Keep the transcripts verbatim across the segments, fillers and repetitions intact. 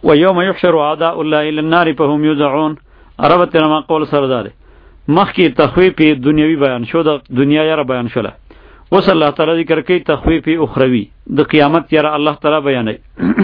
و یوم یحشر اعداء الله الى النار فهم یوزعون. عربت ما قول سردار مخکی تخویف دنیوی بیان شو، د دنیا یاره بیان شوله. وصلی الله تعالی ذکر کوي تخویف اخروی د قیامت یاره الله تعالی بیانوي.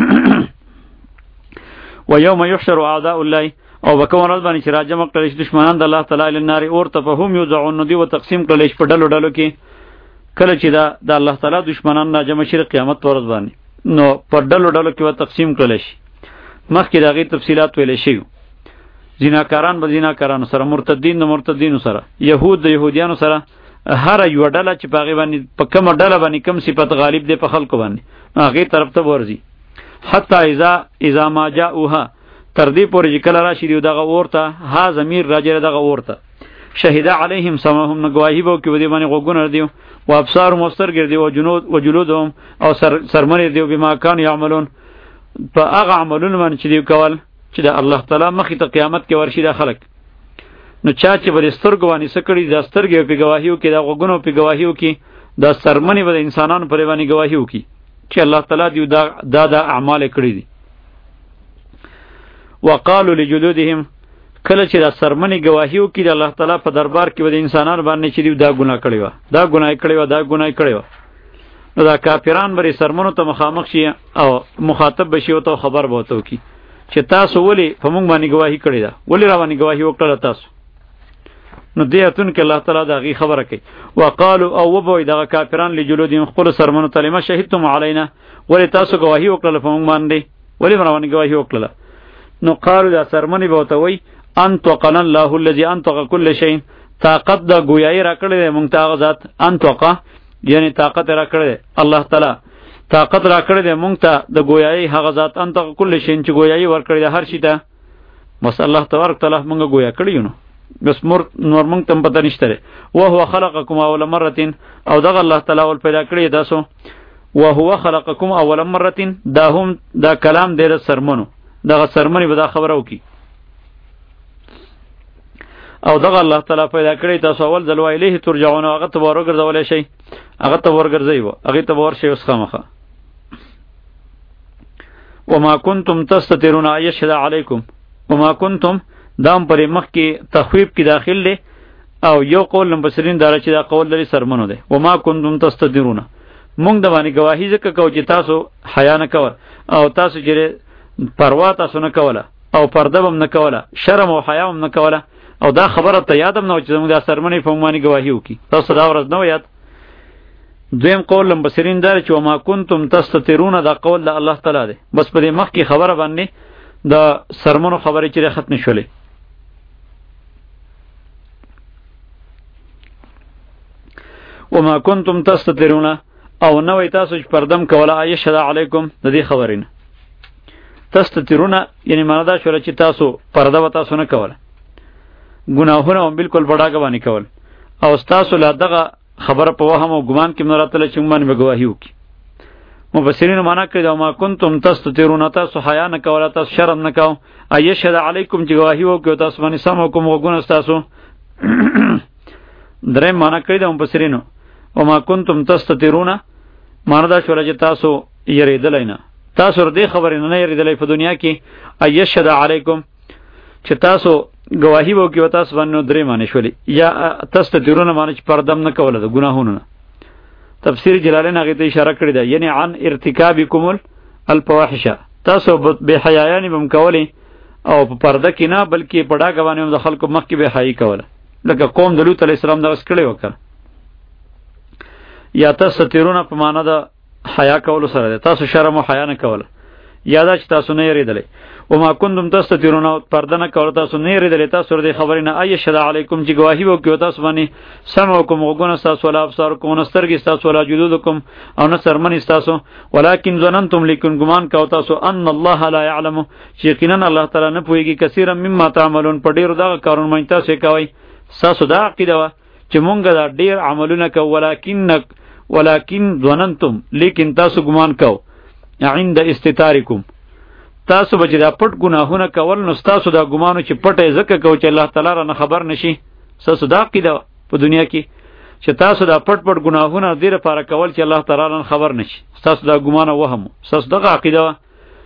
و یوم یحشر اعداء الله او بکون رض باندې چې راجم کړل شي دشمنان د الله تعالی الى النار اور ته فهم یوزعون، نو دی و تقسیم کړل شي په ډلو ډلو کې. کله چې دا د الله تعالی دشمنان راجم شي قیامت ورځ باندې، نو په ډلو ډلو کې و تقسیم کړل شي. مخکې د هغې تفصیلات ویلې شي. زیناکاران به زیناکارانو سره، مرتدین د مرتدینو سره، یهود د یهودیانو سره، هر یوه ډله چې په هغې باندې په کومه ډله باندې کوم صفت غالب دی په خلکو باندې، هغې طرف ته ورځي. حتی اذا اذا ما جاءوها، تر دې پورې چې کله راشي دی دغه اور ته، ها ضمیر راجع دغه اور ته. شهد علیهم سمعهم، نه ګواهي به وکړي په دې باندې غوږونه دي، و ابصارهم او سترګې دي، و جنود و جلودهم او سرمنې دي، بما کانوا یعملون، په هغه عملونه باندې چې دوی کول چې د الله تعالی مخې ته قیامت کې ورشي دا خلک. نو چا چې به د سترګو باندې څه کړي، دا سترګې به پې ګواهي وکړي، دا غوږونه به پې ګواهي وکړي، دا سرمنې به د انسانانو پرې باندې ګواهي وکړي چې الله تعالی دوی دا دا دا اعمال یې کړي دي. وقالو لجلودهم، کله چې دا سرمنې ګواهي وکړي د الله تعالی په دربار کې به د انسانانو باندې چې دوی دا ګناه کړې وه، دا ګناه یې کړې وه، دا ګناه یې کړې وه. نو دا کافران به سرمنو ته مخامخ شي او مخاطب به شي او ته خبر به ورته وکړي چې تاسو ولې په موږ باندې ګواهي کړې ده، ولې را باندې ګواهي وکړله تاسو. نو دې ایتون کې الله تعالی د هغې خبره کوي. وقالو او وبوی دغه کافران لجلودهم خپلو سرمنو ته لما شهدتم علینا، ولې تاسو ګواهي وکړله په موږ باندې، ولې را باندې ګواهي وکړله. نو قالو دا سرمنې به ورته وایي انطقنا الله الذي انطق كل شيء، طاقت دا ګویایي را کړې دی موږ ته هغه ذات، انطقه یعنی طاقت را کړی دی الله تعالی، طاقت را کړی دی مونږ ته د ګویایي هغه ذات، انطق کل شی چې ګویایي ورکړی دی هر شي ته. بس الله تبارک تعالی مونږ گویا کړی یو، نو بس مر نور مونږ ته پته نشته دی. وهو خلقکم اول مره، او دغه الله تعالی ول پیدا کړی تاسو. وهو خلقکم اول مره، دا هم دا کلام دی د سرمنو، دغه سرمنې به دا خبره وکړي. او دغه الله تعالی پیدا کړی تاسو اول ځل، وایلیه ترجعون، هغه ته به ورګرځولی شئ، هغه ته ورګرځئ و، هغې ته به ورشئ اوس خامخه. وما کنتم تستترون ان یشهد علیکم، وما کنتم دا هم پرې مخکې تخویب کې داخل دی، او یو قول مفسرین داره چې دا قول لري سرمنو دی. وما کنتم تستترون، مونږ د باندې ګواهي ځکه کوو چې تاسو حیا نه کوه، او تاسو چې پروا تاسو نه کوله، او پرده به هم نه کوله، شرم او حیا هم نه کوله، او دا خبره ته یاد هم نه وه چې زموږ دا سرمنې په موږ باندې ګواهي وکړي. تاسو دا ورځ نه و یاد. دویم قول مفسرین دا چې وما کنتم تستترون، دا قول د الله تعالی دی. بس په دې مخکې خبره باندې د سرمنو خبرې چې ختمې شولې. وما کنتم تستترون، او نه وای تاسو چې پردم کوله ایشهد علیکم، د دې خبرې نه. تستترون یعنی معنا دا شوله چې تاسو پرده به تاسو نه کوله، ګناهونه هم بالکل په ډاګه باندې کول، او ستاسو لا دغه خبره په وهم او ګمان کې نه راتله چې موږ باندې به ګواهي وکړي. مفسرینو معنا کړې ده ما کنتم تستترون، تاسو حیا نه کوله، تاسو شرم نه کوو، ایشهد علیکم چې ګواهي وکړي تاسو باندې سم حکم غوږونه ستاسو. درېیم معنا کړې ده مفسرینو وما کنتم تستترون، معنا دا شوله چې تاسو یریدلی نه، تاسو دې خبرې نه یریدلی په دنیا کې. ایشهد علیکم چې تاسو گواهی وو کې وتا سبحانه درې معنی شولې، یا تستترون معنی چې پردم نه کوله د ګناهونو نه. تفسیر جلالین هغه ته اشاره کړی ده، یعنی عن ارتکابکم الفواحش، تاسو به حیايان بم کولې او په پرده کې نه بلکې په ډاګه باندې د خلکو مخ کې به حیاي کوله، لکه قوم د لوط علیه السلام دا وس کړی وکړ. یا تستترون په معنا د حیا کولو سره ده، تاسو شرم او حیا نه کوله، یا دا چې تاسو نه یریدلی. وما کنتم تستترون، پرده نه کوله تاسو نه یریدلی، تاسو دې خبرې نه ایشهد علیکم چې ګواهي وکړي تاسو باندې سمعکم غوږونه ستاسو، ولا ابصارکم نه سترګې ستاسو، ولا جلودکم او نه سرمنې ستاسو، ولکن ظننتم لیکن ګمان کوو تاسو ان الله لا یعلم چې یقینا الله تعالی نه پوهېږي کثیرا مما تعملون، په ډېرو دغه کارونو باندې تاسو یې کوئ. ستاسو دا عقیده وه چې مونږ دا ډېر عملونه کوو، ولکن ولکن ظننتم لیکن تاسو ګمان کوو عند استتارکم، تاسو به چې دا پټ ګناهونه کول نو ستاسو دا ګمانو چې پټه ځکه کوو چې الله تعالی را نه خبر نشي. ستاسو دا عقیده په دنیا کې چې تاسو دا پټ پټ ګناهونه دې لپاره کول چې الله تعالی را نه خبر نشي، ستاسو دا ګمان او وهم، ستاسو دغه عقیده وه.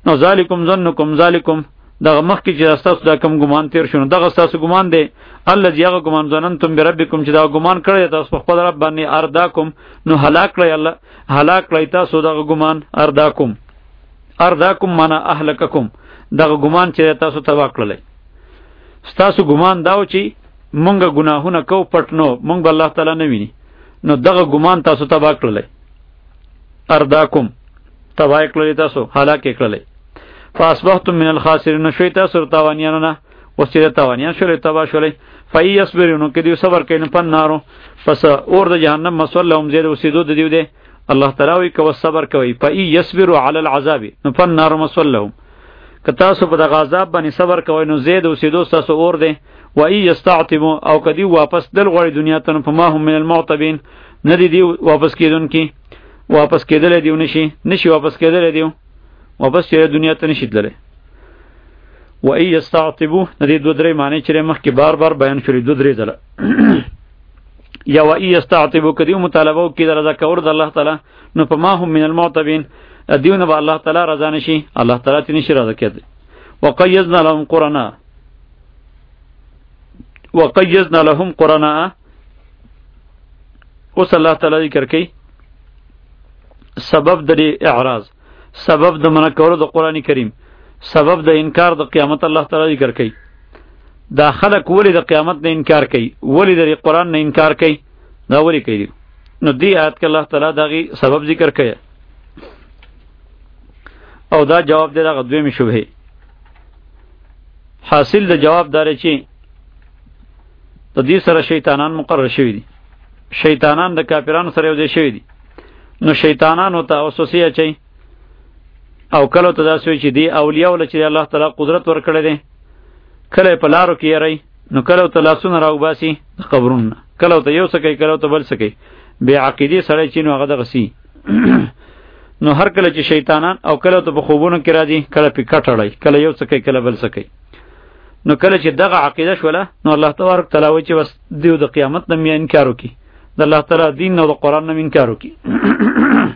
نو ذالکم ظنکم ذالکم دغه مخکې چې تاسو دا کم ګمان تیر شونه دغه تاسو ګمان دی الذي هغه ګمان ظننتم بربکم چې دا ګمان کړی تاسو په خپل رب باندې ارداکم نو هلاک کړی الله هلاک کړی تاسو دغه ګمان ارداکم ارداکم معنا اهلککم دغه ګمان چې تاسو تبا کړلی تاسو ګمان داو چې مونږه ګناهونه کو پټنو مونږ به الله تعالی نه ویني نو دغه ګمان تاسو تبا کړلی ارداکم تبا کړلی تاسو هلاک کړلی فاصبحتم من الخاسرین شوی تاسو تاوانیانو نه وسیله تاوانیان شوی تبا شوی فای یصبرون کدی صبر کین پنارو پس اور د جهنم مسول لهم زید وسیدو د دیو دی الله تعالی وی کو صبر کوي فای یصبروا علی العذاب نو پنارو مسول لهم که تاسو په د عذاب باندې صبر کوئ نو زید وسیدو تاسو اور دی و ای یستعتبوا او کدی واپس دل غوړي دنیا ته په ما هم من المعتبین ندی دی واپس کیدون کی واپس کېدل دیو نشي نشي واپس کېدل دیو واپس چې دنیا ته نشي تللی و ای یستعتبوا ندی دو درې معنی چې مخکې بار بار بیان شولې دو درې ځله یا و ای یستعتبوا کدی مطالبه وکړي د رضا کول د الله تعالی نو په ما هم من المعتبین دیونه به الله تعالی رضا نشي الله تعالی تی نشي رضا کېدی وقیضنا لهم قرنا وقیضنا لهم قرنا اوس الله تعالی ذکر کوي سبب د اعراض سبب د منع کولو د قرآن کریم سبب د انکار د قیامت الله تعالی ذکر کوي دا خلق ولی د قیامت نه انکار کوي ولی د قرآن نه انکار کوي دا ولی کوي نو دی آیت کې الله تعالی دغه سبب ذکر کوي او دا جواب دی دغه دویمه شبهه حاصل د جواب دار چې د دې سره شیطانان مقرر شوی دي شیطانان د کافرانو سره یو ځای شوی دي نو شیطانانو ته وسوسه اچي او کله ته داسې وي چې دی اولیاء ول چې الله تعالی قدرت ورکړی دی کله په لارو کې یری نو کله ته لاسونه راوباسي د قبرونو کله ته یو څه کوي کله ته بل څه کوي بې عقیدې سړی چې نو هغه دغه سي نو هر کله چې شیطانان او کله ته په خوبونو کې راځي کله پې کټړی کله یو څه کوي کله بل څه کوي نو کله چې دغه عقیده شوله نو الله تبارک تعالی وایي چې بس دیو د قیامت نه مې انکار وکړي د الله تعالی دین او د قرآن نه مې انکار وکړي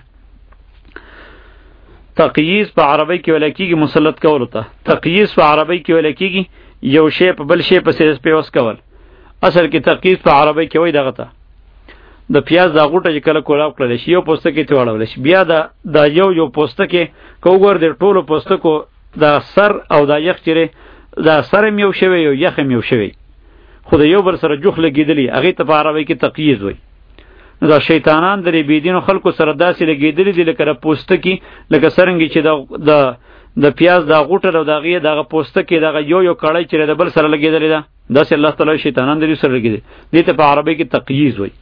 تقییز په عربی کې ویل کېږي مسلط کول ته تقییز په عربی کې ویل کېږي یو شی په بل شی پسې پیوس کول اصل کې تقییز په عربی کې وایي دغه ته د پیاز دا غوټه چې کله کولاو کړل شي یو پوسته کې تواړول شي بیا دا دا یو یو پوسته کې کوګور د ټولو پوسته کو دا سر او دا یخ چیرې دا سر یو شوی یو یخ یو شوی خو د یو بر سره جوخ لګیدلی هغه ته په عربی کې تقییز وایي دا شیطانان درې بيدینو خلکو سره داسې لګیدلی دي لکه پوسته کې لکه سرنګي چې د د پیاز دا غوټه او دغه دغه پوسته کې دغه یو یو کړای چې د بل سره لګیدلی ده داسې الله تعالی شیطانان درې سره لګیدي دي ته په عربی کې تقییز وایي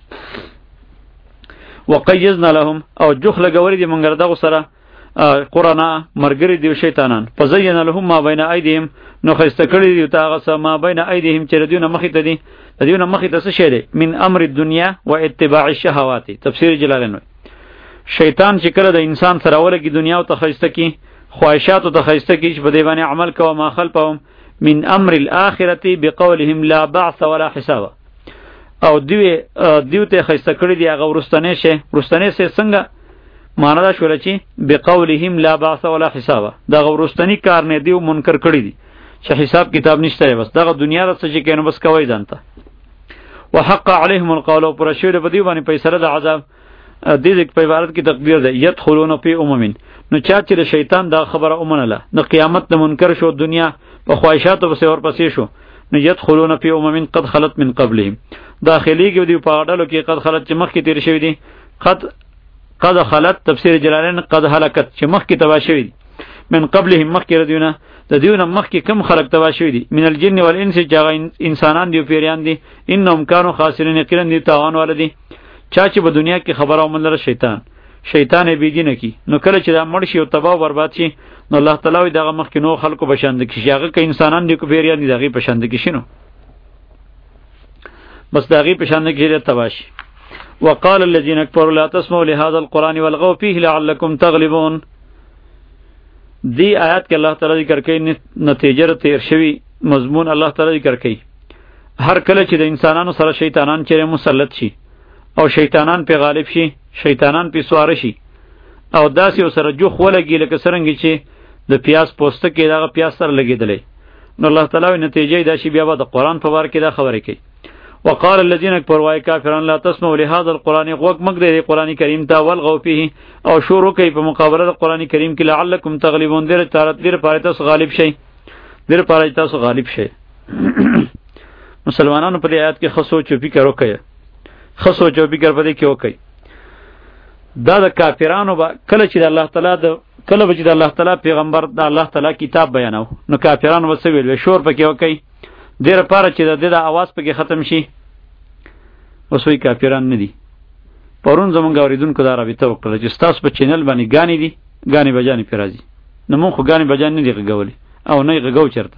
وقیضنا لهم او جوخ لګوري دي مونږ دغه سره قرآن مرګري دی شیطانان فزین لهم ما بین ایدیهم نو خسته کړی دی تاغه سم ما بین ایدیهم چې دیونه مخې ته دي دیونه مخې ته څه شی دی من امر الدنیا و اتباع الشهوات تفسیر جلالین شیطان چې کله د انسان سره ولګي دنیا او تخسته کی خواهشات او تخسته کی چې په دی باندې عمل کوه ما خلفهم من امر الاخرته بقولهم لا بعث ولا حساب او دوی دیو ته خسته کړی دی هغه ورستنه شي ورستنه سي څنګه معنا دا شول چې بقولهم لا بعث ولا حساب دا غورستنی کار نه دیو منکر کړی دی چې حساب کتاب نشته بس دغه دنیا را څه چې کینو بس کوي ځانته وحق عليهم القول پر شوی په دی باندې پیسره د عذاب د دې په عبارت کې تقدیر ده يدخلون فی امم نو چا چې شیطان دا خبره اومنله د قیامت د منکر شو دنیا په خواهشاتو په اور پسې شو نو يدخلون فی امم قد خلت من قبلهم داخليږي دی په اډلو کې قد خلت چې مخکې تیر شوی دی قد قد خلت تفسیر جلالین قد هلکت چې مخکې تبا شوی دی من قبلهم مخکې ردیونه د دیونه مخکې کم خلق تبا شوی دی من الجن والانس چې انسانان دی او پیریان دی انهم كانوا خاسرین یقینا دی تاوان ولدي چا چې په دنیا کې خبره ومنله شیطان شیطان یې بيدینه کی نو کله چې دا مړ شي او تباہ برباد شي نو الله تعالی دغه مخکې نو خلقو بشاند کی هغه که انسانان دی کو پیریان دی دغه بشاند کی شنو بس دغه بشاند کی تباش وقال الذين كفروا لا تسمعوا لهذا القرآن والغوا فيه لعلكم تغلبون دی آیات کې الله تعالی ذکر کوي نتیجه تیر شوی مضمون الله تعالی ذکر کوي هر کله چې د انسانانو سره شیطانان چیرې مسلط شي او شیطانان په غالب شي شیطانان په سوار شي او داسې سره جو خولګي لکه سرنګي چې د پیاز پوسته کې دغه پیاز سره لګېدلی. نو الله تعالی نتیجه دا شی بیا به د قرآن په باره کې دا خبرې کوي. وقال الذين كفروا وای کافرون لا تسمعوا لهذا القرآن غوږ مګ دی قرآن کریم ته والغوا فيه او شروع کوي په مقابله د قرآن کریم کې لعلکم تغلبون دیر تارت دیر پاره تاسو غالب شئ دیر پاره تاسو غالب شئ. مسلمانانو په دې آیات کې خصو چوپی کرو کوي خصو چوپی کر پدې کې وکي. دا د کافرانو با کله چې د الله تعالی د کله چې د الله تعالی پیغمبر د الله تعالی کتاب بیانو نو کافرانو وسو ویل شور پکې وکي دیر پاره چې د د اواز پکې ختم شي. وسوي کافران نه دي. پرون زمونږ اوریدونکو دا رابطه وکړه چې تاسو په چینل باندې غانی دي غانی بجانی پیرازي نو مونږ خو غانی بجانی نه دی غوولي او نه غو چرته.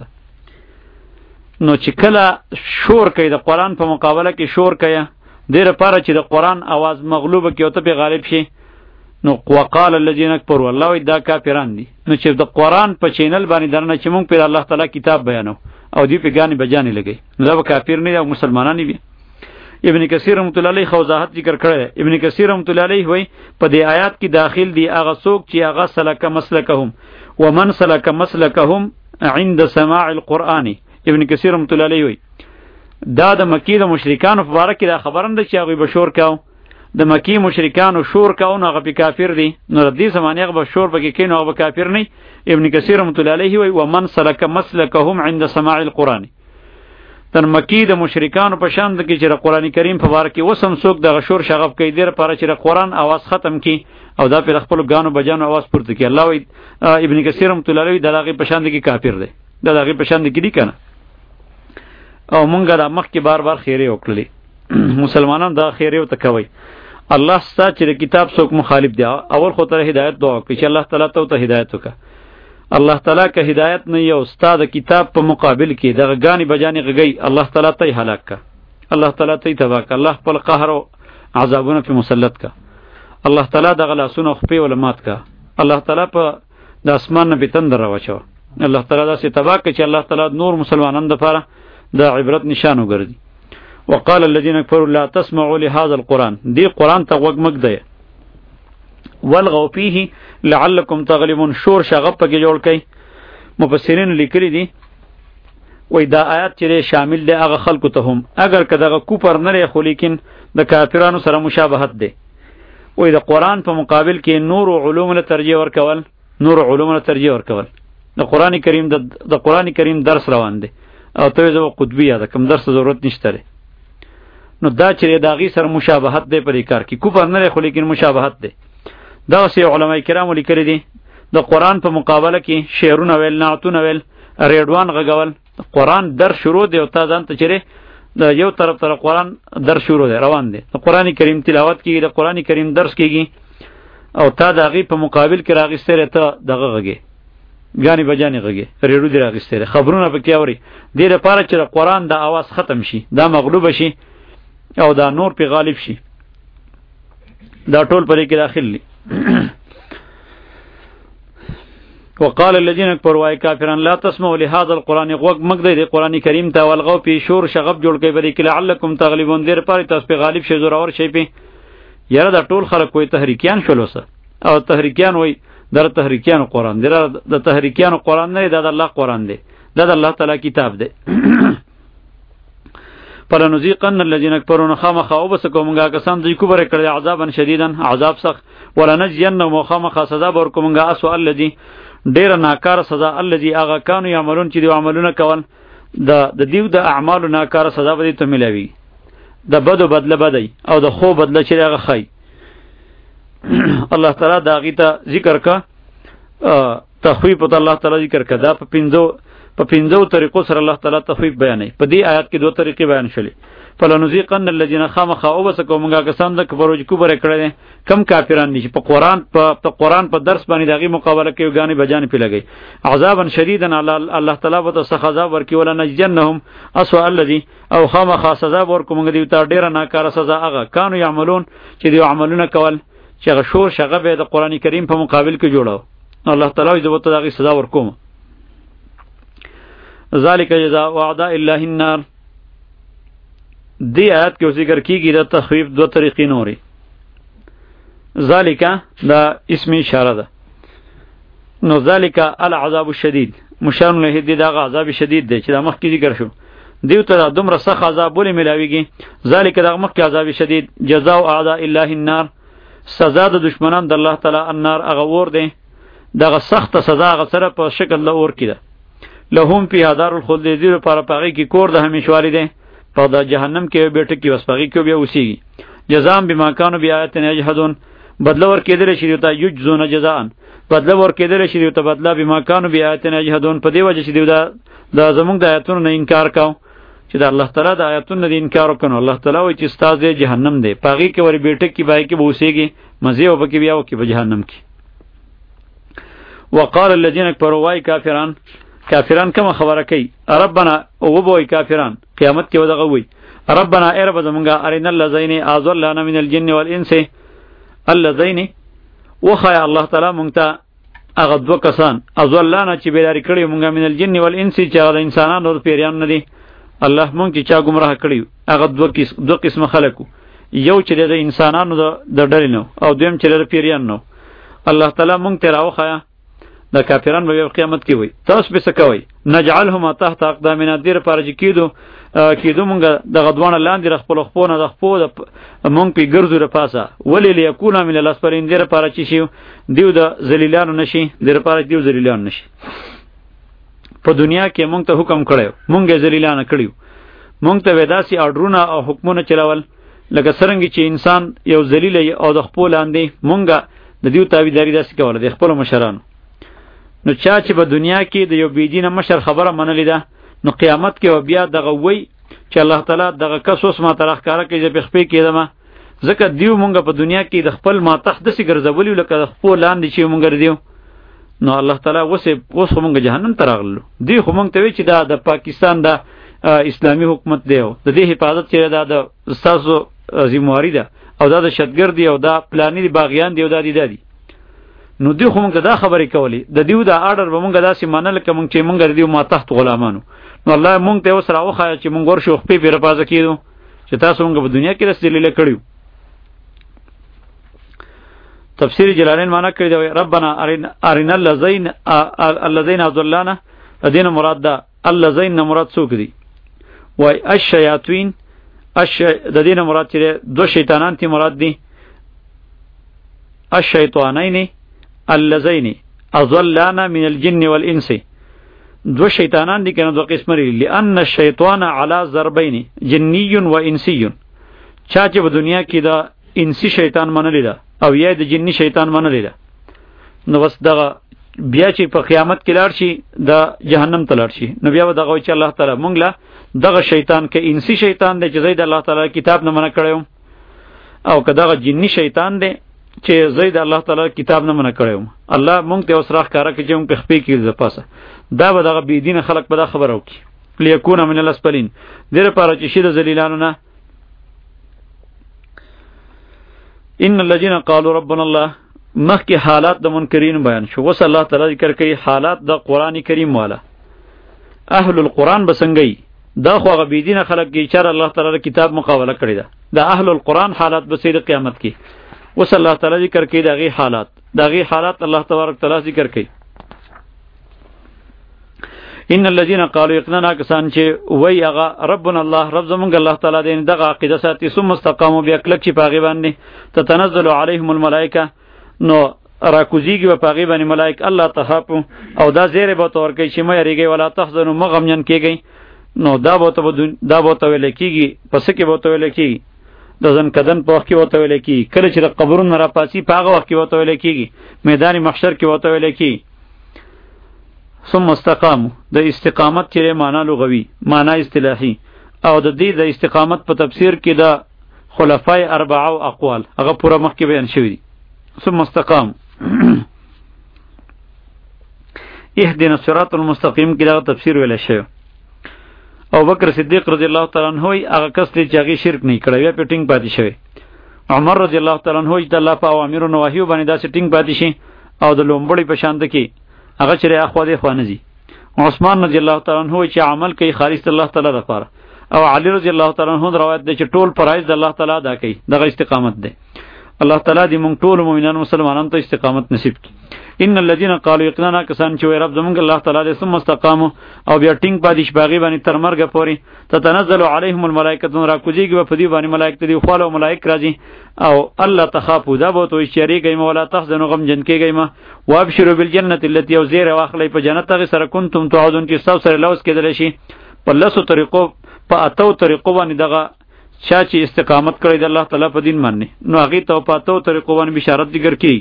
نو چې کله شور کوي د قرآن په مقابله کې شور کوي دیر پاره چې د قرآن आवाज مغلوبه کې او ته به غالب شي نو وقال الذين كفروا والله دا کافران دي. نو چې د قرآن په چینل باندې درنه چې مونږ په الله تعالی کتاب بیانو او دی په غانی بجانی لګي نو دا کافر نه دي او مسلمانان دي. ابن کثیر رحمت الله علیه وضاحت ذکر کړی. ابن کثیر رحمت الله علیه وای په دې آیات کې داخل دي هغه څوک چې هغه سلک مسلکهم ومن سلک مسلکهم عند سماع القرآن. ابن کثیر رحمت الله علیه وای دا د مکی د مشرکانو په اړه کې دا خبرنده چې هغه بشور کاو د مکی مشرکانو شور کاو نو هغه په کافر دي. نو د دې زمانه هغه بشور پکې کین هغه کافر نه. ابن کثیر رحمت الله علیه وای ومن سلک مسلکهم عند سماع القرآن تر مکی د مشرکانو په شان د کې چې قرآن کریم په باره کې وسم څوک د غشور شغف کوي دیر پاره چې قرآن आवाज ختم کی او دا په خپل غانو بجانو आवाज پورته کی. الله وی ابن کثیر رحمت الله علیه دغه په شان د کې کافر دی دغه په شان د کې دی کنه. او مونږه د مخ کې بار بار خیره وکړلې مسلمانان دا خیره وته کوي. الله ستاسو چې کتاب څوک مخالف دی اول خو ته هدایت دعا کوي چې الله تعالی ته هدایت وکړي. الله تعالی که هدایت نه یو استاد کتاب په مقابل کې دغه غانی بجانی غږی الله تعالی ته هلاک کا الله تعالی ته تباہ کا الله خپل قهر او عذابونه په مسلط کا الله تعالی دغه لاسونه خپې ولمات کا الله تعالی په د اسمان نه بیتند راوچو الله تعالی دا سي تباہ کا چې الله تعالی نور مسلمانانو لپاره د عبرت نشانه ګرځي. وقال الذين كفروا لا تسمعوا لهذا القرآن دی قرآن ته وګ مګ دی والغوا فيه لعلكم تغلبون شور شغب پکې جوړ کړي. مفسرین لیکلي دي وای دا آیات چې شامل دی هغه خلکو ته هم اگر که دغه کوپر نه لري خو لیکن د کافرانو سره مشابهت دی. وای د قرآن په مقابل کې نور علوم له ترجیح ورکول نور علوم له ترجیح ورکول د قرآن کریم د قرآن کریم درس روان دی او ته زو قطبی یاد کوم درس ضرورت نشته. نو دا چې داغي سره مشابهت دی په کار کې کوپر نه لري خو لیکن مشابهت دی. دا سی علماء کرام لیکلي دي د قرآن په مقابله کې شعرونه ویل نعتونه ویل ریډوان غږول قرآن در شروع دی او تا ځان ته چیرې د یو طرف تر قرآن در شروع دی روان دی د قرآن کریم تلاوت کیږي د قرآن کریم درس کیږي او تا د هغې په مقابل کې راغستې ته دغه غږې ګانې بجانې غږې ریډو دې راغستې خبرونه پکې اوري دې لپاره چې د قرآن د اواز ختم شي دا مغلوبه شي او دا نور پې غالب شي دا ټول پرې کې داخل دي. وقال الذين كفروا اي كافرون لا تسمعوا لهذا القران غوږ مګ دی قرآن کریم ته والغوا په شور شغب جوړ کوي بلکې لعلکم تغلبون دیر پر تاسو په غالب شي زور اور شي په یاره دا ټول خلک کوئی تحریکیان شولوسه او تحریکیان وای در تحریکیان قرآن دی د تحریکیان قرآن نه دی د الله قرآن دی د الله تعالی کتاب دی. فلنذيقن الذين كفروا خامخ او بس کومګه کسان دوی کوبره کړی عذابا شدیدا عذاب سخت ولنجینهم خامخ سزا ور کومګه اسو الذي ډیر ناکار سزا الذي اغه کانو یعملون چې دی عملونه کول د د دیو د اعمال ناکار سزا به ته ملوي د بدو بدله بدی او د خو بدله چې هغه خی. الله تعالی دا غیته ذکر کا تخویف ته الله تعالی ذکر کا دا په پینځو په پینځو طریقو سره الله تعالی تخویف بیانوي. په دې آیات کې دوه طریقې بیان شولې. فلنذيقن الذين خامخا او بس کومګه کسان د کبرو کوبره کړل کم کافران نشي په قرآن په قرآن په درس باندې دغه مقابله کوي غانې بجانې پی لګي عذابا شدیدا الله تعالی به تاسو عذاب ورکي ولا نجنهم اسوا الذي او خامخا سزا ورکومګه دی ته ډیره ناکاره سزا هغه کانو یعملون چې دی عملونه کول چې هغه شور شغه به د قرآن کریم په مقابل کې جوړاو الله تعالی دې وته دغه سزا ورکوم. ذالک جزاء اعداء الله النار دی آیات کې ذکر کیږي د تخویف دو طریقې نوري ذالک دا اسم اشاره ده. نو ذالک العذاب الشدید مشار له دې دا عذاب شدید دی چې دا مخکې ذکر شو دیو ته دومره سخت عذاب ولې ملاویږي ذالک دا مخکې عذاب شدید جزاء اعداء الله النار سزا د دشمنان د الله تعالی النار هغه اور دی دغه سخت سزا هغه سره په شکل د اور کې ده لهم فی دار الخلد دې لپاره پغې کې کور د همیشوالي دی په د جهنم کې بیٹه کې وسپغې کې بیا اوسېږي جزاء بما كانوا بآیاتنا یجحدون بدله ور کېدل شي ته یجزون جزاء بدله ور کېدل شي ته بدله بما كانوا بآیاتنا یجحدون په دې وجه چې دا د زمونږ د آیاتونو نه انکار کاو چې د الله تعالی د آیاتونو نه انکار وکړو الله تعالی وایي چې استاد دې جهنم دی پغې کې ور بیٹه کې بای کې بوسېږي مزه او بکې بیا او کې په جهنم کې وقال الذين كفروا واي کافران کافران کوم خبره کوي ربنا او بوي کافران قیامت کې ودغه وي ربنا ای رب زمونږه ارنا الذين اضلنا من الجن والانس الذين وخیا الله تعالی مونږ ته هغه دوه کسان اضلنا چې بیداری کړی مونږه من الجن والانس چې هغه انسانانو او پیریان نه دي الله مونږ چې چا گمراه کړی هغه دوه کیس دوه قسم خلکو یو چې د انسانانو د ډلې نو او دویم چې د پیریان نو الله تعالی مونږ ته راوخیا د کافران به قیامت کې وي تاسو به څه کوئ نجعلهم تحت اقدامنا دیر پر چې کیدو کیدو مونږ د غدوانه لاندې خپل خپونه د خپو د مونږ په ګرځو ر پاسه ولی لیکونا من الاسفلین دیر پر چې شي دیو د ذلیلانو نشي دیر پر دیو ذلیلان نشي په دنیا کې مونږ ته حکم کړو مونږ ذلیلان کړیو مونږ ته وداسي اډرونه او حکمونه چلول لکه څنګه چې انسان یو ذلیل او د خپل لاندې مونږه د دیو تابعداري داسې کوله د خپل مشرانو نو چا چې په دنیا کې د یو بيدینه مشر خبره منلې ده نو قیامت کې بیا دغه وی چې الله تعالی دغه کسوس ما طرح کاره کې چې په خپې کېدمه ځکه دیو مونږ په دنیا کې د خپل ما تخت دسي ګرځولې لکه د خپل لاندې چې مونږ دیو نو الله تعالی وسه اوس مونږ جهنم ته راغلو دی خو مونږ ته وی چې دا د پاکستان د اسلامی حکومت دی او د دې حفاظت چې دا د استادو ذمہواری ده او دا د شتګر دی او دا پلانې دی باغیان دی او دا دی دی نو دی خو مونږ دا خبرې کولې د دیو دا آرډر به مونږ داسې منل که مونږ چې مونږ دیو ما تحت غلامانو نو الله مونږ ته اوس راوښایه چې مونږ ورشو خپې پې رپازه کېدو چې تاسو مونږ په دنیا کې داسې دلیله کړي تفسیر جلالین معنا کړی دی ربنا ارنا الذین الذین اضلانا دین مراد ده الذین مراد څوک دي وای الشیاطین اش د دین مراد چې دو شیطانان تی مراد دي الشیطانین اللذین اضلانا من الجن والانس دو شیطانان دی کنه دو قسم لري لان الشیطان علی ضربین جنی و انسی چا چې په دنیا کې دا انسی شیطان منلی دا او یا د جنی شیطان منلی دا نو بس دغه بیا چې په قیامت کې لاړ شي دا جهنم ته لاړ شي نو بیا دغه چې الله تعالی مونږ له دغه شیطان کې انسی شیطان دی چې زید الله تعالی کتاب نه منع کړو او که دغه جنی شیطان دی چې زید الله تعالی کتاب نه منع کړو الله مونږ ته اوس راخ کارا کې چې مونږ په خپې کې ځپاسه دا به دغه بی دین خلق به دا خبر او کی لیکون من الاسفلین دغه پاره چې شي د ذلیلانو نه ان الذين قالوا ربنا الله مخکې حالات د منکرین بیان شو وس الله تعالی ذکر کوي حالات د قران کریم والا اهل القران بسنګي دا خو هغه بی دین خلق کې چې الله تعالی کتاب مقابله کړی دا د اهل القران حالات به سید قیامت کې وس الله تعالی ذکر کوي دغه حالات دغه حالات الله تبارک تعالی ذکر کوي ان الذين قالوا يقننا کسان چې وای هغه ربنا الله رب زمونږ الله تعالی دې دغه عقیده ساتي ثم استقاموا بیا کلک چې پاغي باندې تتنزل عليهم الملائکه نو راکوزیږي په پاغي باندې ملائک الله تخافو او دا زیره به تور کوي چې مې ریږي ولا تحزنوا مغمجن کیږي نو دا به ته دا به ته ویل کیږي پس کې به ته ویل کیږي د ځن کدن په وخت کې وته ویل کیږي کله چې قبرونو را پاسي پاغه وخت کې وته ویل کیږي میدان محشر کې وته ویل کیږي ثم استقاموا د استقامت چې معنا لغوي معنا اصطلاحي او د دې د استقامت په تفسیر کې د خلفای اربعه او اقوال هغه پوره مخکې بیان شوی دي ثم استقام اهدنا الصراط المستقيم کې دا تفسیر ویل شوی او بکر صدیق رضی الله تعالی عنہ هغه کس چې هغه شرک نه کړی یا پټینګ پاتې شوی عمر رضی الله تعالی عنہ چې الله په اوامر او نواهی باندې دا سټینګ پاتې شي او د لومبړی په شان کې هغه چې اخوا دې خوانه دي عثمان رضی الله تعالی عنہ چې عمل کوي خالص الله تعالی لپاره او علی رضی الله تعالی عنہ روایت ده چې ټول فرایض د الله تعالی ادا کوي دغه استقامت ده الله تعالی دې موږ ټول مؤمنان مسلمانانو ته استقامت نصیب کړي ان الذين قالوا يقينا کسان چې وای رب زمونږ الله تعالی دې ثم استقاموا او بیا ټینګ پادیش باغی باندې تر مرګ پوري تتنزل عليهم الملائکه را کوجیږي په دې باندې ملائکه دې خو له ملائک راځي او الله تخافوا دا به تو شریکې مولا تحزنوا غم جن کېږي ما وابشروا بالجنه التي وزير واخلې په جنت هغه سره کنتم تعودون چې تاسو سره لوس کېدل شي په لاسو طریقو په اتو طریقو باندې دغه چا چې استقامت کړی د الله تعالی په دین باندې نو هغه ته په اتو طریقو باندې بشارت ذکر کی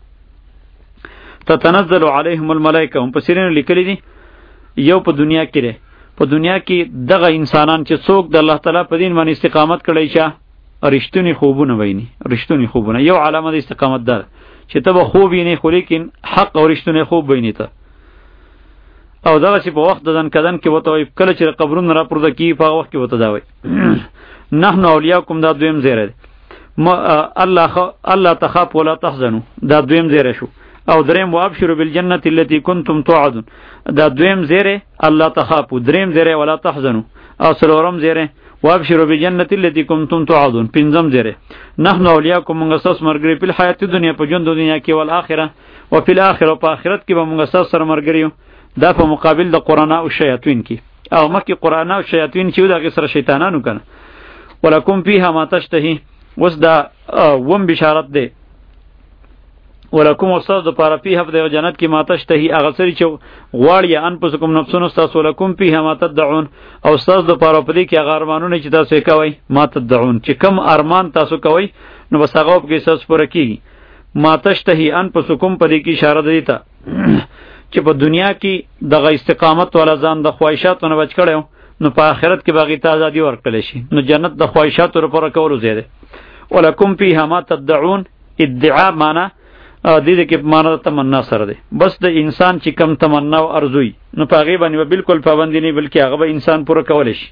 تتنزل عليهم الملائکه هم په سیرینو لیکلی دي یو په دنیا کې ده په دنیا کې دغه انسانان چې څوک د الله تعالی په دین باندې استقامت کړی شه رښتونی خوبونه ویني رښتونی خوبونه یو علامه د استقامت ده چې ته به خوب ویني خو لیکن حق او رښتونی خوب ویني ته او دغه چې په وخت ددن کدن کې وته وي کله چې قبرونه را پورته کیږي په وخت کې وته دا وي نحن اولیاءکم دا دویم زیره ما الله الله تخاف ولا تحزنوا دا دویم زیره شو او دریم وابشروا بالجنه التي كنتم توعدون دا دویم زیره الله تخاف دریم زیره ولا تحزنوا او سلورم زیره وابشروا بالجنه التي كنتم توعدون پنځم زیره نحن اولیاءکم موږ تاسو مرګري په حیات دنیا په ژوند دنیا کې ول اخره او په الاخره په آخرت کې به موږ تاسو سره مرګري دا په مقابل د قرآن او شیاطین کې او مکه قرآن او شیاطین چې دغه سره شیطانانو کنه ولکم فیها ما تشتهی وس دا وم بشارت ده ولکم استاد د پاره فیها په جنت کې ما تشتهی هغه سری چې غواړي ان پسکم نفسونو تاسو ولکم فیها ما تدعون او استاد د پاره په دې کې هغه ارمانونه چې تاسو کوي ما تدعون چې کم ارمان تاسو کوي نو بس هغه په کې سس پوره کیږي ما تشتهی ان پسکم په دې کې اشاره ده ته چې په دنیا کې دغه استقامت ولا ځان د خواهشاتو نه بچ کړو نو په آخرت کې باغی ته ازادي ورکړل شي نو جنت د خواهشاتو لپاره کولو زیاده ولکم فیها ما تدعون ادعاء معنا د دې کې معنا تمنا سره ده بس د انسان چې کم تمنا او ارزوي نو په هغه باندې بالکل پابند نه بلکې هغه به انسان پوره کول شي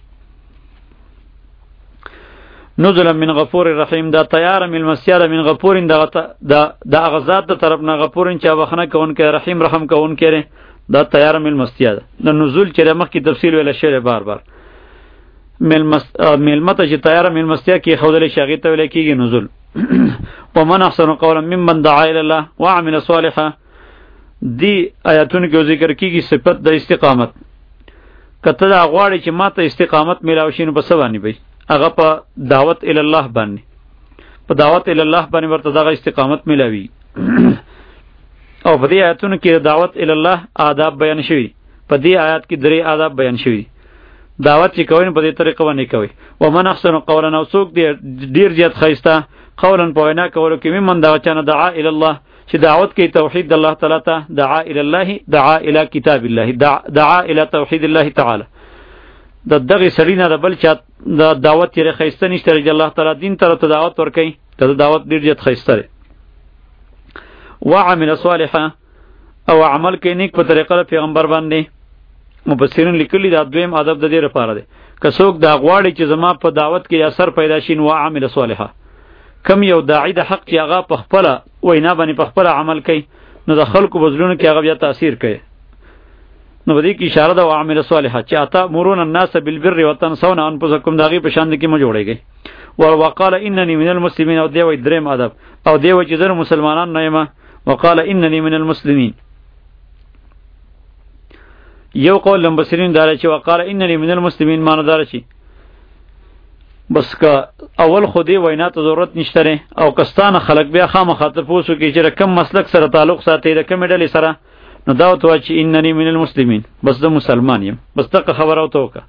نزلا من غفور رحیم دا تیار من مسیار من غفور دا دا دا غزاد د طرف نه غفور چې وخنه کون کې رحیم رحم کون کې دا تیار من مسیار د نزول چې مخ کی تفصیل ویل شوی بار بار مل مس مل مت چې تیار من مسیار کې خودل شاغی ته ویل کېږي نزول ومن احسن قولا ممن دعا الى الله وعمل صالحا دی آیاتونه کې ذکر کېږي صفت د استقامت کته دا غواړي چې ماته استقامت میلاو شي نو په سبانی به هغه په دعوت الی الله باندې په دعوت الی الله باندې ورته دغه استقامت ملاوي او په دې آیاتونو کې دعوت الی الله آداب بیان شوی په دې آیات کې درې آداب بیان شوی دعوت چې کوي په دې طریقه باندې کوي ومن احسن قولا نو څوک ډیر زیات خیسته قولا په وینا کولو کې ممن دا چانه دعا الی الله چې دعوت کوي توحید الله تعالی ته دعا الی الله دعا الی کتاب الله دعا الی توحید الله تعالی د دغه سړی نه د بل چا د دعوت یې خیسته نشته چې الله تعالی دین ته ته دعوت ورکړي ته دعوت ډیر زیات خیسته وعمل صالحا او عمل کوي نیک په طریقه پیغمبر باندې مفسرین لیکلي دا دویم ادب د دې لپاره دی که څوک دا غواړي چې زما په دعوت کې اثر پیدا شي نو عمل صالحا کم یو داعی د حق چې هغه په خپل وینا باندې په خپل عمل کوي نو د خلکو بزلونو کې هغه بیا تاثیر کوي نو بدی کی اشاره ده وعمل صالحا چې اتا مرون الناس بالبر وتنسون انفسکم داغي په شان کې ما جوړیږي او وقال انني من المسلمين او دی وی دریم ادب او دی وی چې زه مسلمانان نه یم وقال انني من المسلمين یو قول لمبسرین دار چې وقال انني من المسلمين معنی دار چې بس کا اول خودی وینا ته ضرورت نشته او کستانه خلق بیا خامخاطر پوسو کې چې کم مسلک سره تعلق ساتي د کم ډلې سره نو دا تو چې انني من المسلمین بس د مسلمان یم بس تک خبر او توکا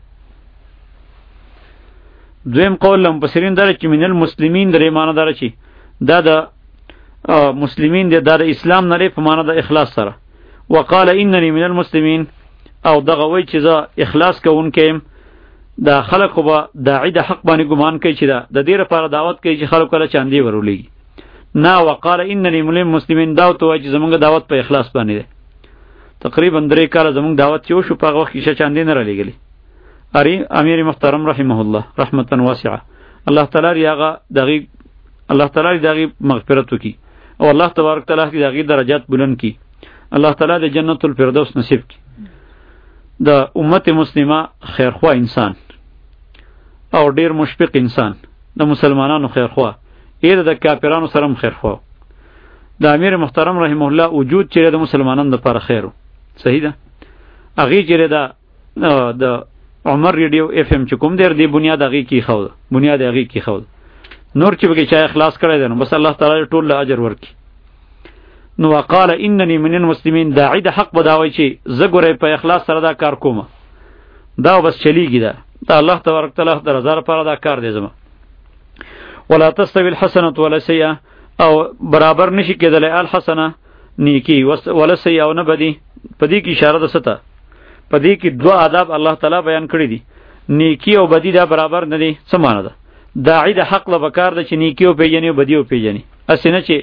دویم قول لم بصرین دره چې من المسلمین درې معنی دره چې دا د مسلمین د د اسلام نه په معنی د اخلاص سره وقال انني من المسلمین او دغه وی چې زه اخلاص کوونکم دا خلق خو به داعی د حق باندې ګمان کوي چې دا د دې لپاره دعوت کوي چې خلک کله چاندي ورولېږي نه وقال انني من المسلمین دا تو چې زمونږ دعوت په اخلاص باندې ده تقریبا درې کاله زمونږ دعوت چې وشو په هغه وخت کې چاندي نه رالېږلي اری امیر محترم رحمه الله رحمتا واسعه الله تعالی هغه دغه الله تعالی دغه مغفرت وکي او الله تبارک تعالی دغه درجات بلند کړي الله تعالی د جنت الفردوس نصیب کړي د امت مسلمه خیرخوا انسان او ډیر مشفق انسان د مسلمانانو خیرخوا ایر د کافرانو سره خیرخوا د امیر محترم رحمه الله وجود چې د مسلمانانو لپاره خیر صحیح ده. هغه چې دا د عمر ریډیو اف ام چې کوم در دی بنیاد هغه کی خو بنیاد هغه کی خو نور چې بګی چا اخلاص کړی دی نو بس الله تعالی ټول له اجر ورکي. نو وقال انني من المسلمين داعی د حق بداوي چې زګورې په اخلاص سره دا کار کوم دا بس چلیږي دا دا الله تبارک تعالی د رضا لپاره دا کار دی زما. ولا تستوي الحسنه ولا سيئه او برابر نشي کېدلای الحسنه نیکی ولا سیئه او نه بدی. پدې کې اشاره ده ستا پدې کې دوه آداب الله تعالی بیان کړی دي. نیکی او بدی دا برابر نه دي. څه معنی ده؟ داعی د حق له بکار ده چې نیکی او پیژني او بدی او پیژني. اسنه چې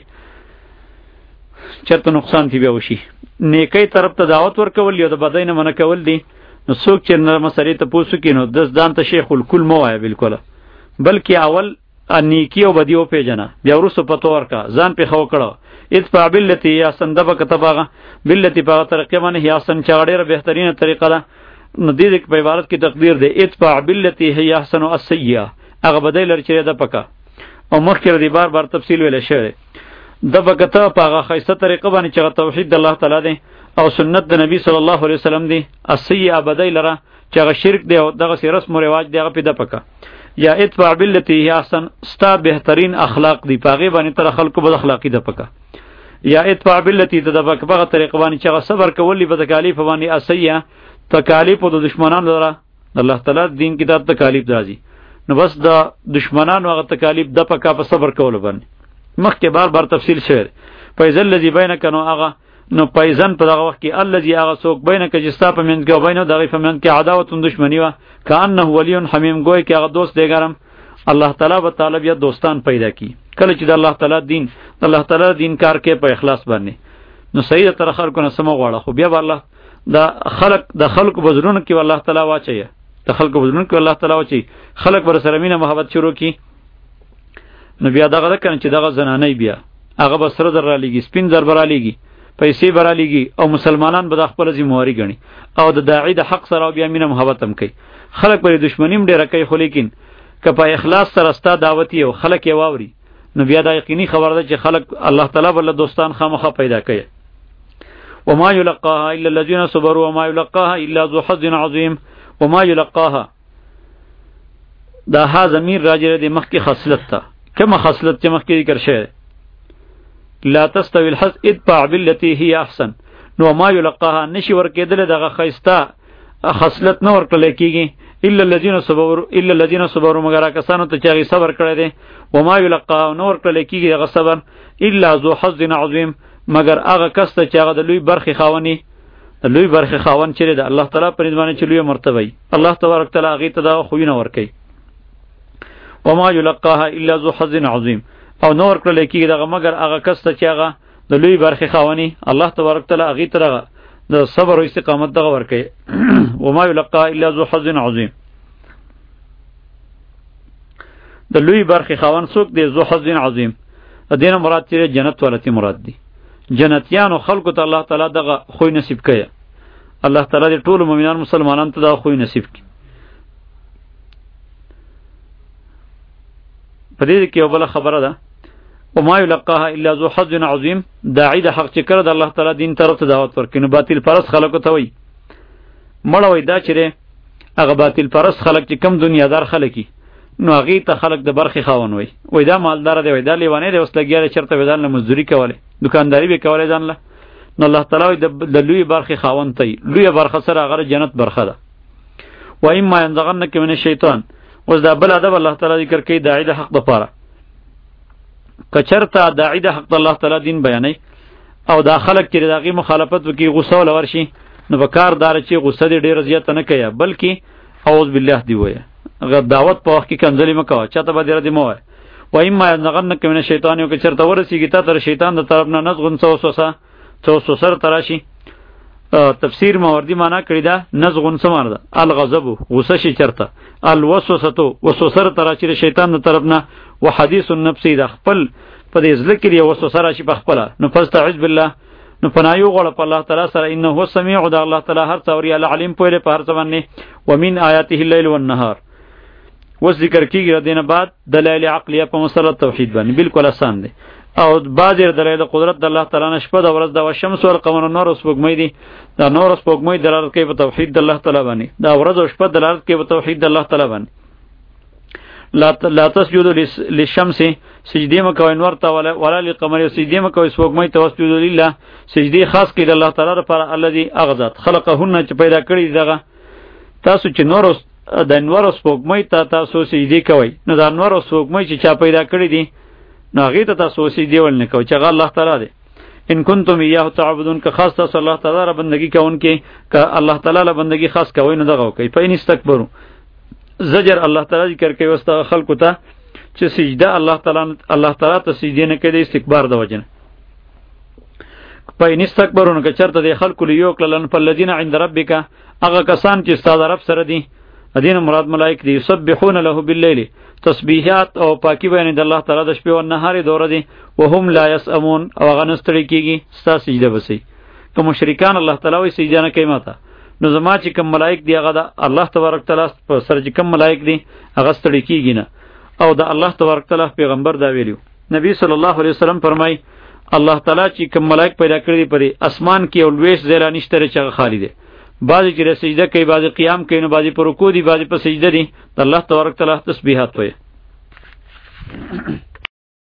چرته نقصان تی بیا وشي. نیکی طرف ته دعوت ورکول یو د بدی نه منع کول دي. نو څوک چې نرمه سړی ته پوسو کینو دس دان ته شیخ الکل مو وای بالکل، بلکې اول نیکی او بدی او پیژنه بیا ورسو پتو ورکا ځان په خو کړه. ادفع بالتي یا سندبه کتباغه بالتي په طریقه باندې یا سن چاړې بهترینه طریقه ده. نو دې په عبارت کې تقدیر ده ادفع بالتي هي احسن السيئه هغه بدای لر چې ده پکا او مخکې دې بار بار تفصیل ویل شوی د بکته په هغه خاصه طریقه باندې چې توحید الله تعالی ده او سنت د نبی صلی الله علیه وسلم دی. السیئه بدای لره چې هغه شرک دی او دغه رسم او رواج دی هغه پیدا پکا. یا ادفع بالتي هي احسن ستا بهترین اخلاق دی پاغه باندې تر خلکو بد اخلاقی ده پکا. یا ادفع بالتي د بکبغه طریقه باندې چې هغه صبر کولی په تکالیف باندې السیئه تکالیف د دشمنانو لره الله تعالی دین کې د تکالیف راځي. نو بس د دشمنانو هغه تکالیف د پکا په صبر کول باندې مخکې بار بار تفصیل شوی. فیضل الذی بینک نو هغه نو پایزن په دغه وخت کې الذي هغه څوک بینه کې جستا په منځ کې او بینه دغه په منځ کې عداوت و دښمنی و کانه ولی حمیم گوی کې هغه دوست دیګرم الله تعالی به طالب یا دوستان پیدا کی. کله چې د الله تعالی دین الله تعالی دین کار کې په اخلاص باندې نو صحیح تر اخر کو نه سم غواړه خو بیا الله د خلق د خلق بزرګونو کې الله تعالی واچي د خلق بزرګونو کې الله تعالی واچي خلق بر سره مینه محبت شروع کی. نو بیا دغه کنه چې دغه زنانه بیا هغه به سره در را لګي سپین زر برا لګي پیسې برا لګي او مسلمانان به د خپل ذمہواری غني او د داعی د حق سره بیا مینه محبت هم کوي. خلق پر دشمنیم ډیر کوي خو لیکن کپا اخلاص سره ستا دعوتی او خلق یې واوري نو بیا دا یقیني خبر ده چې خلق الله تعالی بل دوستان خامخه پیدا کوي. وما يلقاها الا الذين صبروا وما يلقاها الا ذو حظ عظيم. وما يلقاها دا ها ضمیر راجع دی مخکې خاصلت ته کومه خاصلت چې مخکې ذکر شوی لا تستوي الحظ ادفع بالتي هي احسن. نو ما يلقاها نشي ورکېدل دغه خاصتا خاصلت نه ورکړل کیږي الا الذين صبروا الا الذين صبروا مگر کسانو ته چې صبر کړی دي. وما يلقاها نو ورکړل کیږي دغه صبر الا ذو حظ عظيم مگر هغه کس ته چې هغه د لوی برخي خاوني د لوی برخي خاون چې د الله تعالی په نسبت چې لوی مرتبه وي الله تبارک تعالی هغه ته دا خوینه ورکړي. وما يلقاها الا ذو حظ عظيم او نور کړل کېږي دغه مگر هغه کس ته چې هغه د لوی برخې خاوني الله تبارک تعالی هغې ته دغه د صبر او استقامت دغه ورکوي. وما يلقاها الا ذو حظ عظيم د لوی برخې خاون څوک دی ذو حظ عظیم د دې نه مراد چې جنت ولتی مراد دی. جنتیانو خلکو ته الله تعالی دغه خوی نصیب کړي. الله تعالی دې ټول مؤمنان مسلمانانو ته دغه خوی نصیب کړي. په دې کې یو بل خبره ده وما يلقاها الا ذو حظ عظيم داعی د حق چې کړه د الله تعالی دین طرف ته دعوت ورکړي. نو باطل پرست خلکو ته وایي مړه وای دا چې هغه باطل پرست خلک چې کم دنیادار خلک نو هغې ته خلک د برخې خاون وای وای دا مالدار دی وای دا لیوانی دی اوس لګیا چېرته به ځان له مزدوري کولی دکانداري به کولی ځان له. نو الله تعالی وای د لوی برخې خاون ته لویه برخه سره هغه جنت برخه ده. و اما ينزغنک من الشیطان اوس دا بل ادب الله تعالی ذکر کوي داعی د حق دپاره کچرته داعی د حق د الله تعالی دین بیانوي او دا خلک چې د هغې مخالفت وکړي غصه وله ورشي نو په کار داره چې غصه دې ډېره زیاته نه کوي بلکې اعوذ بالله دې ووایه دعوت په وخت کې کنځلې مه کوه چاته به دې ردې مه وایه. و اما ينزغنک من الشیطان یو که چېرته ورسېږي تا ته شیطان د طرف نه نزغن څه وسوسه څه وسوسه ورته راشي تفسیر ماوردی معنا کړی ده نزغن څه معنا ده الغضب غصه شي چېرته الوسوسه وسوسه ورته راشي د شیطان د طرف نه و حدیث النفس د خپل په دې زړه کې یو وسوسه راشي په خپله نو فاستعذ بالله نو پناه وغواړه په الله تعالی سره انه هو السمیع د الله تعالی هر څه اوري العلیم پوهه دی په هر څه باندې. ومن آیاته الليل والنهار اوس ذکر کېږي د دې نه بعد دلایل عقلیه په مسله توحید باندې بالکل آسان دی. او بعض دلایل قدرت د الله تعالی نه شپه د ورځ د شمس او القمر نور او سپوږمۍ دي. دا نور او سپوږمۍ دلالت کوي په توحید د الله تعالی باندې، دا ورځ او شپه دلالت کوي په توحید د الله تعالی باندې. لا لا تسجدوا للشمس سجدی مکوئ نور ته ولا ولا للقمر سجدی مکوئ سپوږمۍ ته واسجدوا لله سجدی خاص کړي د الله تعالی لپاره الذي اغذت خلقهن چې پیدا کړی دغه. تاسو چې نور د انوار او سپوږمۍ ته تاسو سجدی کوئ نو د انوار او سپوږمۍ چې چا پیدا کړی دي نو هغې ته تاسو سجدی ول نه کوئ چې هغه الله تعالی دی. ان کنتم ایاه تعبدون که خاص تاسو الله تعالی را بندگی کوونکې که الله تعالی له بندگی خاص کوئ نو دغه وکئ. فإن استکبروا زجر الله تعالی ذکر کوي واست خلکو ته چې سجده الله تعالی الله تعالی ته سجده نه کوي استکبار د وجنه. فإن استکبروا که چرته د خلکو لیو کلن فالذین عند ربک هغه کسان چې استاد رب سره دي ادین مراد ملائک دي یسبحون له باللیل تسبیحات او پاکی بیان د الله تعالی د شپې او نهار دوره دي وهم لا یسامون او هغه نستړي کیږي ستا سجده بسي. که مشرکان الله تعالی وي سجده نه کوي ماته نو زما چې کوم ملائک دی هغه د الله تبارک تعالی په سره چې کوم ملائک دی هغه ستړي کیږي نه. او د الله تبارک تعالی پیغمبر دا ویلو نبی صلی الله علیه وسلم فرمای الله تعالی چې کوم ملائک پیدا کړی دی پرې اسمان کې او لويش زیلا نشته چې هغه خالی دی. بعضی چې سجده کوي بعضی قیام کوي نو بعضی پر رکوع دي بعضی په سجده دي د الله تبارک تعالی تسبیحات وایي.